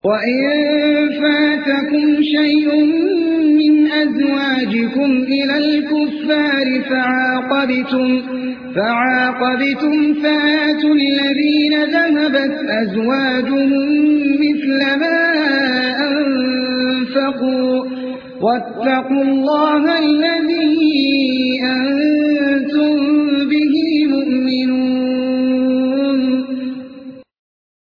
وإن فاتكم شيء من أزواجكم إلى الكفار فعاقبتم فآتوا الذين ذهبت أزواجهم مثل ما أنفقوا واتقوا الله الذي